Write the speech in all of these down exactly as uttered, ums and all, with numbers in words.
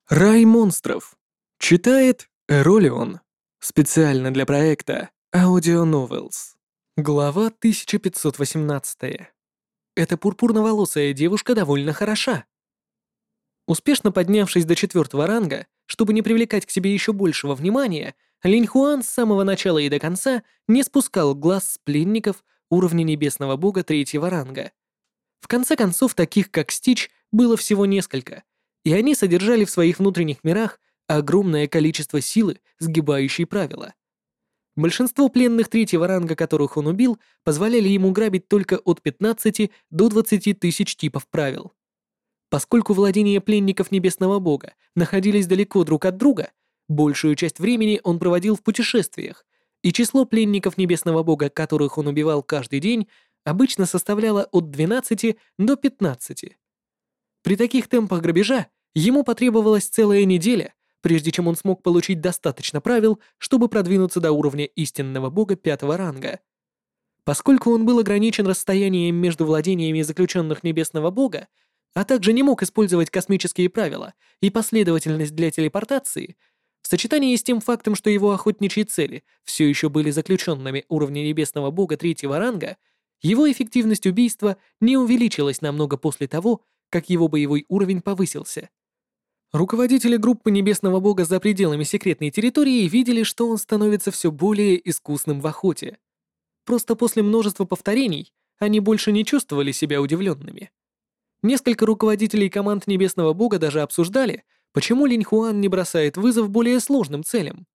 Рай монстров. Читает Эролион. Специально для проекта Audio Novels. Глава тысяча пятьсот восемнадцать. Эта пурпурноволосая девушка довольно хороша. Успешно поднявшись до четвертого ранга, чтобы не привлекать к себе еще большего внимания, Линь Хуан с самого начала и до конца не спускал глаз с пленников уровня небесного бога третьего ранга. В конце концов, таких как Стич было всего несколько, и они содержали в своих внутренних мирах огромное количество силы, сгибающей правила. Большинство пленных третьего ранга, которых он убил, позволяли ему грабить только от пятнадцати до двадцати тысяч типов правил. Поскольку владения пленников небесного бога находились далеко друг от друга, большую часть времени он проводил в путешествиях, и число пленников небесного бога, которых он убивал каждый день, обычно составляло от двенадцати до пятнадцати. При таких темпах грабежа ему потребовалась целая неделя, прежде чем он смог получить достаточно правил, чтобы продвинуться до уровня истинного бога пятого ранга. Поскольку он был ограничен расстоянием между владениями заключенных небесного бога, а также не мог использовать космические правила и последовательность для телепортации, в сочетании с тем фактом, что его охотничьи цели все еще были заключенными уровня небесного бога третьего ранга, его эффективность убийства не увеличилась намного после того, как его боевой уровень повысился. Руководители группы небесного бога за пределами секретной территории видели, что он становится все более искусным в охоте. Просто после множества повторений они больше не чувствовали себя удивленными. Несколько руководителей команд небесного бога даже обсуждали, почему Линь Хуан не бросает вызов более сложным целям.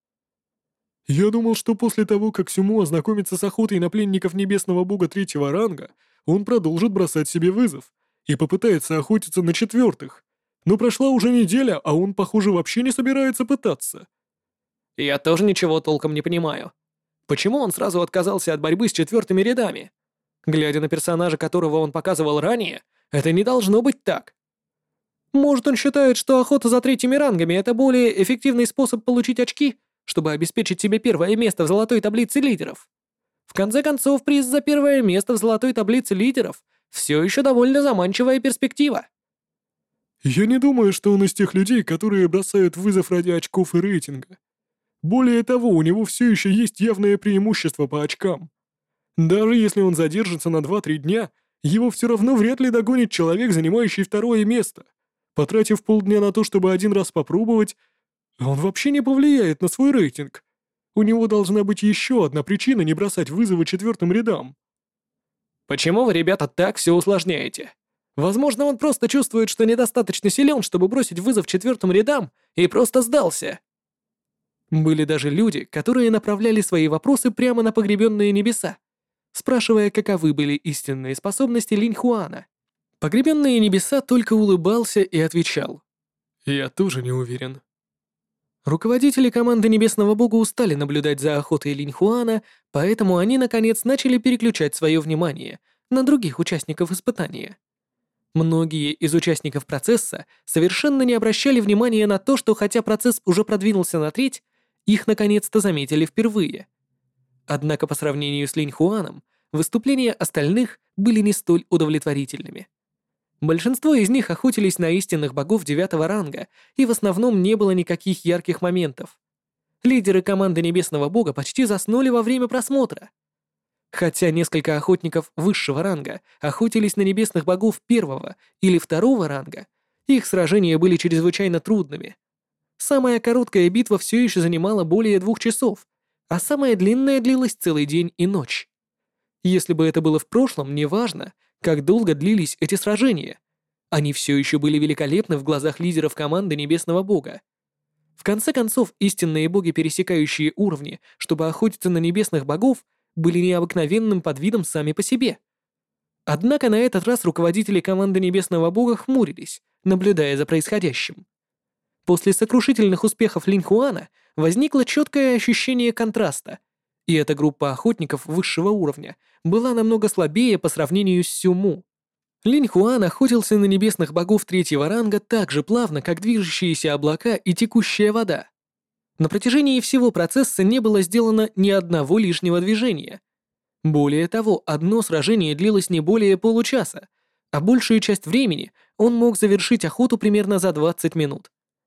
Я думал, что после того, как Сюмо ознакомится с охотой на пленников небесного бога третьего ранга, он продолжит бросать себе вызов и попытается охотиться на четвертых. Но прошла уже неделя, а он, похоже, вообще не собирается пытаться. Я тоже ничего толком не понимаю. Почему он сразу отказался от борьбы с четвертыми рядами? Глядя на персонажа, которого он показывал ранее, это не должно быть так. Может, он считает, что охота за третьими рангами — это более эффективный способ получить очки, чтобы обеспечить себе первое место в золотой таблице лидеров? В конце концов, приз за первое место в золотой таблице лидеров все еще довольно заманчивая перспектива. Я не думаю, что он из тех людей, которые бросают вызов ради очков и рейтинга. Более того, у него все еще есть явное преимущество по очкам. Даже если он задержится на два-три дня, его все равно вряд ли догонит человек, занимающий второе место. Потратив полдня на то, чтобы один раз попробовать, он вообще не повлияет на свой рейтинг. У него должна быть еще одна причина не бросать вызовы четвертым рядам. Почему вы, ребята, так все усложняете? Возможно, он просто чувствует, что недостаточно силен, чтобы бросить вызов четвертым рядам, и просто сдался. Были даже люди, которые направляли свои вопросы прямо на погребенные небеса, спрашивая, каковы были истинные способности Линь Хуана. Погребенные небеса только улыбался и отвечал: «Я тоже не уверен». Руководители команды Небесного Бога устали наблюдать за охотой Линь Хуана, поэтому они, наконец, начали переключать свое внимание на других участников испытания. Многие из участников процесса совершенно не обращали внимания на то, что хотя процесс уже продвинулся на треть, их наконец-то заметили впервые. Однако по сравнению с Линь Хуаном, выступления остальных были не столь удовлетворительными. Большинство из них охотились на истинных богов девятого ранга, и в основном не было никаких ярких моментов. Лидеры команды Небесного Бога почти заснули во время просмотра. Хотя несколько охотников высшего ранга охотились на небесных богов первого или второго ранга, их сражения были чрезвычайно трудными. Самая короткая битва все еще занимала более двух часов, а самая длинная длилась целый день и ночь. Если бы это было в прошлом, неважно, как долго длились эти сражения, они все еще были великолепны в глазах лидеров команды Небесного Бога. В конце концов, истинные боги, пересекающие уровни, чтобы охотиться на небесных богов, были необыкновенным подвидом сами по себе. Однако на этот раз руководители команды Небесного Бога хмурились, наблюдая за происходящим. После сокрушительных успехов Линь Хуана возникло четкое ощущение контраста, и эта группа охотников высшего уровня была намного слабее по сравнению с Сюму. Линь Хуан охотился на небесных богов третьего ранга так же плавно, как движущиеся облака и текущая вода. На протяжении всего процесса не было сделано ни одного лишнего движения. Более того, одно сражение длилось не более получаса, а большую часть времени он мог завершить охоту примерно за двадцать минут.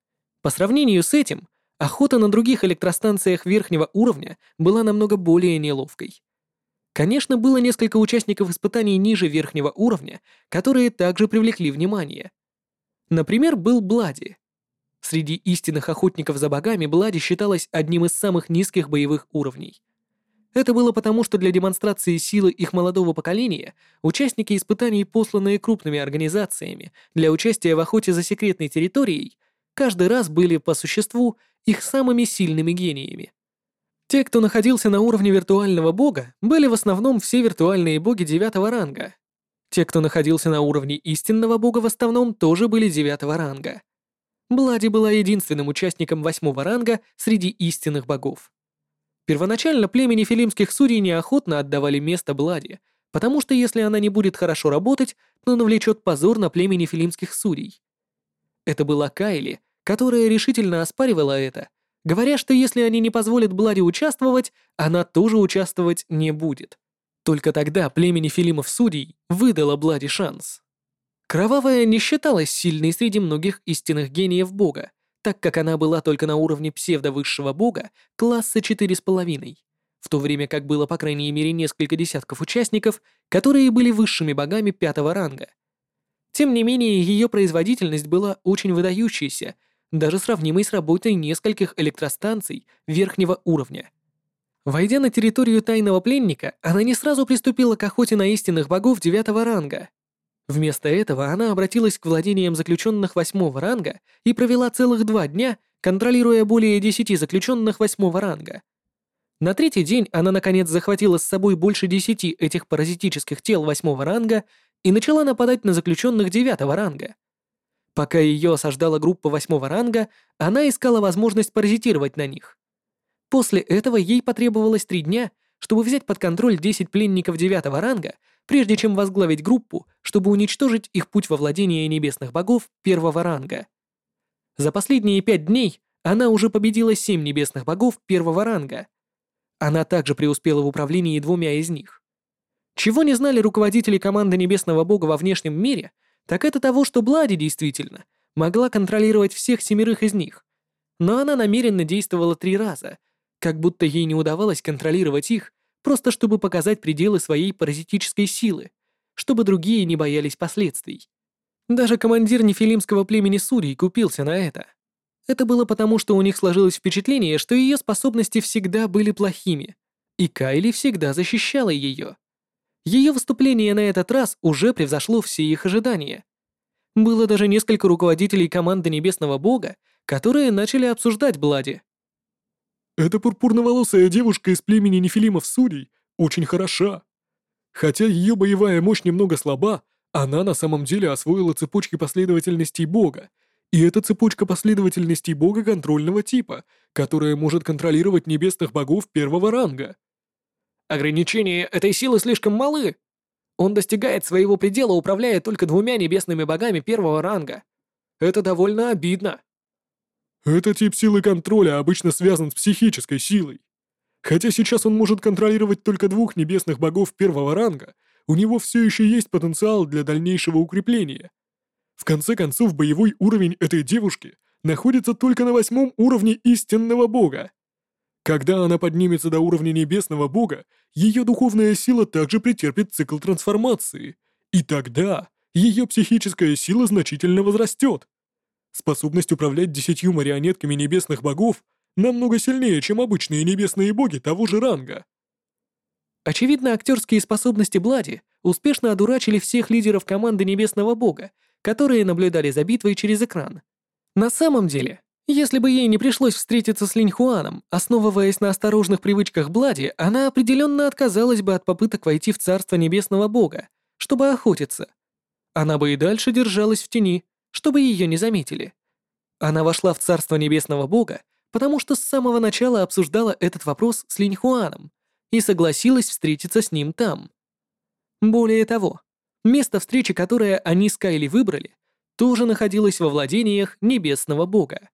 По сравнению с этим, охота на других электростанциях верхнего уровня была намного более неловкой. Конечно, было несколько участников испытаний ниже верхнего уровня, которые также привлекли внимание. Например, был Блади. Среди истинных охотников за богами Блади считалась одним из самых низких боевых уровней. Это было потому, что для демонстрации силы их молодого поколения участники испытаний, посланные крупными организациями для участия в охоте за секретной территорией, каждый раз были по существу их самыми сильными гениями. Те, кто находился на уровне виртуального бога, были в основном все виртуальные боги девятого ранга. Те, кто находился на уровне истинного бога, в основном тоже были девятого ранга. Блади была единственным участником восьмого ранга среди истинных богов. Первоначально племя нефилимских судей неохотно отдавали место Блади, потому что если она не будет хорошо работать, то навлечет позор на племя нефилимских судей. Это была Кайли, которая решительно оспаривала это, говоря, что если они не позволят Блади участвовать, она тоже участвовать не будет. Только тогда племя нефилимов судей выдало Блади шанс. Кровавая не считалась сильной среди многих истинных гениев бога, так как она была только на уровне псевдовысшего бога класса четыре с половиной, в то время как было по крайней мере несколько десятков участников, которые были высшими богами пятого ранга. Тем не менее, ее производительность была очень выдающейся, даже сравнимой с работой нескольких электростанций верхнего уровня. Войдя на территорию тайного пленника, она не сразу приступила к охоте на истинных богов девятого ранга. Вместо этого она обратилась к владениям заключенных восьмого ранга и провела целых два дня, контролируя более десяти заключенных восьмого ранга. На третий день она наконец захватила с собой больше десяти этих паразитических тел восьмого ранга и начала нападать на заключенных девятого ранга. Пока ее осаждала группа восьмого ранга, она искала возможность паразитировать на них. После этого ей потребовалось три дня, чтобы взять под контроль десять пленников девятого ранга, прежде чем возглавить группу, чтобы уничтожить их путь во владение небесных богов первого ранга. За последние пять дней она уже победила семь небесных богов первого ранга. Она также преуспела в управлении двумя из них. Чего не знали руководители команды небесного бога во внешнем мире, так это того, что Блади действительно могла контролировать всех семерых из них, но она намеренно действовала три раза, как будто ей не удавалось контролировать их, просто чтобы показать пределы своей паразитической силы, чтобы другие не боялись последствий. Даже командир нефилимского племени судей купился на это. Это было потому, что у них сложилось впечатление, что ее способности всегда были плохими, и Кайли всегда защищала ее. Ее выступление на этот раз уже превзошло все их ожидания. Было даже несколько руководителей команды Небесного Бога, которые начали обсуждать Блади. Эта пурпурноволосая девушка из племени нефилимов судей очень хороша. Хотя ее боевая мощь немного слаба, она на самом деле освоила цепочки последовательностей бога, и это цепочка последовательностей бога контрольного типа, которая может контролировать небесных богов первого ранга. Ограничения этой силы слишком малы. Он достигает своего предела, управляя только двумя небесными богами первого ранга. Это довольно обидно. Этот тип силы контроля обычно связан с психической силой. Хотя сейчас он может контролировать только двух небесных богов первого ранга, у него все еще есть потенциал для дальнейшего укрепления. В конце концов, боевой уровень этой девушки находится только на восьмом уровне истинного бога. Когда она поднимется до уровня небесного бога, ее духовная сила также претерпит цикл трансформации, и тогда ее психическая сила значительно возрастет. Способность управлять десятью марионетками небесных богов намного сильнее, чем обычные небесные боги того же ранга. Очевидно, актерские способности Блади успешно одурачили всех лидеров команды Небесного Бога, которые наблюдали за битвой через экран. На самом деле, если бы ей не пришлось встретиться с Линьхуаном, основываясь на осторожных привычках Блади, она определенно отказалась бы от попыток войти в Царство Небесного Бога, чтобы охотиться. Она бы и дальше держалась в тени, чтобы ее не заметили. Она вошла в Царство Небесного Бога, потому что с самого начала обсуждала этот вопрос с Линьхуаном и согласилась встретиться с ним там. Более того, место встречи, которое они с Кайли выбрали, тоже находилось во владениях Небесного Бога.